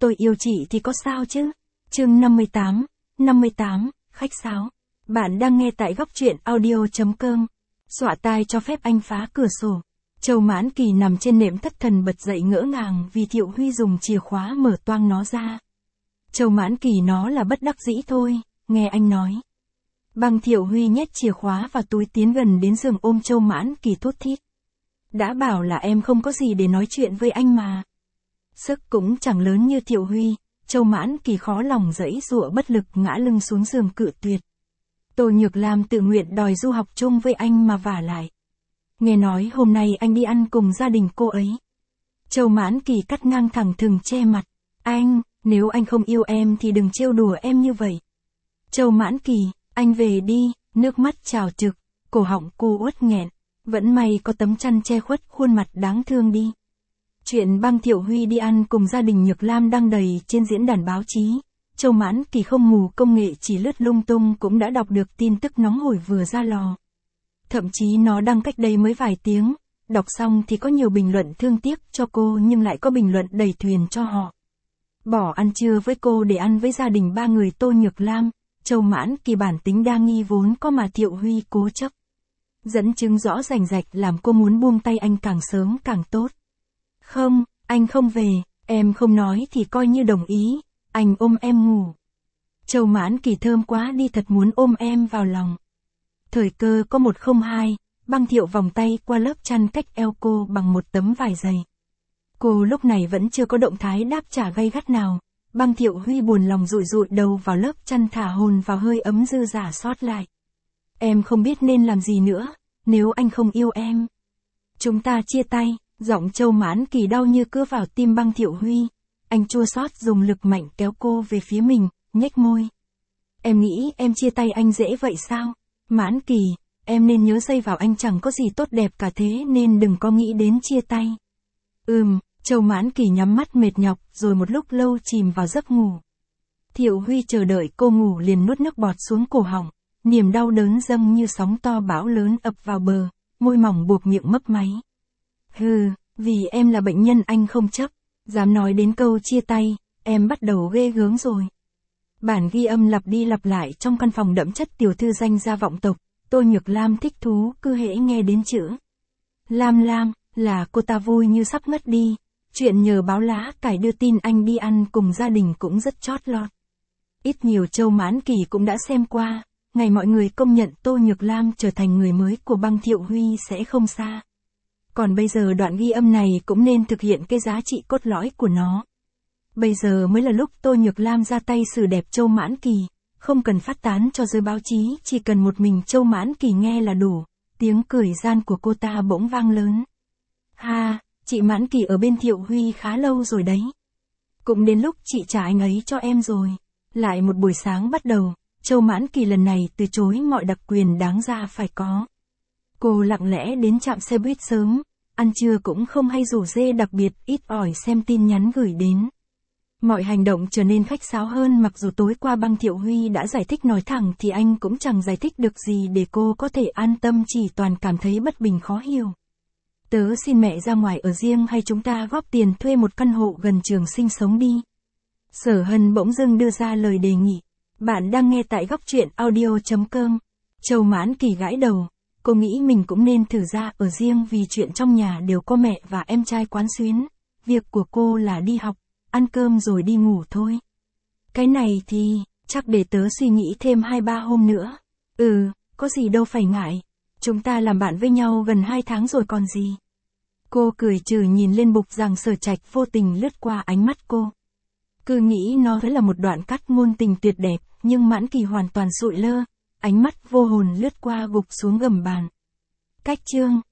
tôi yêu chị thì có sao chứ? Chương 58, khách sáo. Bạn đang nghe tại góc truyện audio.com. Xõa tai cho phép anh phá cửa sổ. Châu Mãn Kỳ nằm trên nệm thất thần bật dậy ngỡ ngàng vì Thiệu Huy dùng chìa khóa mở toang nó ra. Châu Mãn Kỳ nó là bất đắc dĩ thôi, nghe anh nói. Băng Thiệu Huy nhét chìa khóa vào túi tiến gần đến giường ôm Châu Mãn Kỳ thốt thít. Đã bảo là em không có gì để nói chuyện với anh mà. Sức cũng chẳng lớn như Thiệu Huy, Châu Mãn Kỳ khó lòng giãy giụa bất lực ngã lưng xuống giường cự tuyệt. Tô Nhược Lam tự nguyện đòi du học chung với anh mà vả lại. Nghe nói hôm nay anh đi ăn cùng gia đình cô ấy. Châu Mãn Kỳ cắt ngang thẳng thừng che mặt. Anh, nếu anh không yêu em thì đừng trêu đùa em như vậy. Châu Mãn Kỳ, anh về đi, nước mắt trào trực, cổ họng cô uất nghẹn. Vẫn may có tấm chăn che khuất khuôn mặt đáng thương đi. Chuyện băng Thiệu Huy đi ăn cùng gia đình Nhược Lam đăng đầy trên diễn đàn báo chí. Châu Mãn Kỳ không mù công nghệ chỉ lướt lung tung cũng đã đọc được tin tức nóng hổi vừa ra lò. Thậm chí nó đăng cách đây mới vài tiếng, đọc xong thì có nhiều bình luận thương tiếc cho cô nhưng lại có bình luận đẩy thuyền cho họ. Bỏ ăn trưa với cô để ăn với gia đình ba người Tô Nhược Lam, Châu Mãn Kỳ bản tính đa nghi vốn có mà Thiệu Huy cố chấp. Dẫn chứng rõ rành rạch làm cô muốn buông tay anh càng sớm càng tốt. Không, anh không về, em không nói thì coi như đồng ý, anh ôm em ngủ. Châu Mãn Kỳ thơm quá đi thật muốn ôm em vào lòng. Thời cơ có 102, băng Thiệu vòng tay qua lớp chăn cách eo cô bằng một tấm vải dày. Cô lúc này vẫn chưa có động thái đáp trả gay gắt nào, băng Thiệu Huy buồn lòng dụi dụi đầu vào lớp chăn thả hồn vào hơi ấm dư dả sót lại. Em không biết nên làm gì nữa, nếu anh không yêu em. Chúng ta chia tay, giọng Châu Mãn Kỳ đau như cứa vào tim băng Thiệu Huy. Anh chua xót dùng lực mạnh kéo cô về phía mình, nhếch môi. Em nghĩ em chia tay anh dễ vậy sao? Mãn Kỳ, em nên nhớ dây vào anh chẳng có gì tốt đẹp cả thế nên đừng có nghĩ đến chia tay. Châu Mãn Kỳ nhắm mắt mệt nhọc rồi một lúc lâu chìm vào giấc ngủ. Thiệu Huy chờ đợi cô ngủ liền nuốt nước bọt xuống cổ họng, niềm đau đớn dâng như sóng to bão lớn ập vào bờ, môi mỏng buộc miệng mấp máy. Vì em là bệnh nhân anh không chấp, dám nói đến câu chia tay, em bắt đầu ghê gớm rồi. Bản ghi âm lặp đi lặp lại trong căn phòng đẫm chất tiểu thư danh gia vọng tộc, Tô Nhược Lam thích thú cứ hễ nghe đến chữ Lam là cô ta vui như sắp ngất đi. Chuyện nhờ báo lá cải đưa tin anh đi ăn cùng gia đình cũng rất chót lọt. Ít nhiều Châu Mãn Kỳ cũng đã xem qua, ngày mọi người công nhận Tô Nhược Lam trở thành người mới của băng Thiệu Huy sẽ không xa. Còn bây giờ đoạn ghi âm này cũng nên thực hiện cái giá trị cốt lõi của nó. Bây giờ mới là lúc Tô Nhược Lam ra tay xử đẹp Châu Mãn Kỳ, không cần phát tán cho giới báo chí, chỉ cần một mình Châu Mãn Kỳ nghe là đủ. Tiếng cười gian của cô ta bỗng vang lớn. Chị Mãn Kỳ ở bên Thiệu Huy khá lâu rồi đấy. Cũng đến lúc chị trả anh ấy cho em rồi. Lại một buổi sáng bắt đầu, Châu Mãn Kỳ lần này từ chối mọi đặc quyền đáng ra phải có. Cô lặng lẽ đến trạm xe buýt sớm, ăn trưa cũng không hay rủ rê đặc biệt ít ỏi xem tin nhắn gửi đến. Mọi hành động trở nên khách sáo hơn mặc dù tối qua băng Thiệu Huy đã giải thích nói thẳng thì anh cũng chẳng giải thích được gì để cô có thể an tâm chỉ toàn cảm thấy bất bình khó hiểu. Tớ xin mẹ ra ngoài ở riêng hay chúng ta góp tiền thuê một căn hộ gần trường sinh sống đi. Sở Hân bỗng dưng đưa ra lời đề nghị. Bạn đang nghe tại góc truyện audio.com. Châu Mãn Kỳ gãi đầu. Cô nghĩ mình cũng nên thử ra ở riêng vì chuyện trong nhà đều có mẹ và em trai quán xuyến. Việc của cô là đi học, ăn cơm rồi đi ngủ thôi. Cái này thì, chắc để tớ suy nghĩ thêm 2-3 hôm nữa. Có gì đâu phải ngại. Chúng ta làm bạn với nhau gần 2 tháng rồi còn gì. Cô cười trừ nhìn lên bục rằng Sở Trạch vô tình lướt qua ánh mắt cô. Cứ nghĩ nó là một đoạn cắt ngôn tình tuyệt đẹp, nhưng Mãn Kỳ hoàn toàn sụi lơ, ánh mắt vô hồn lướt qua gục xuống gầm bàn. Cách chương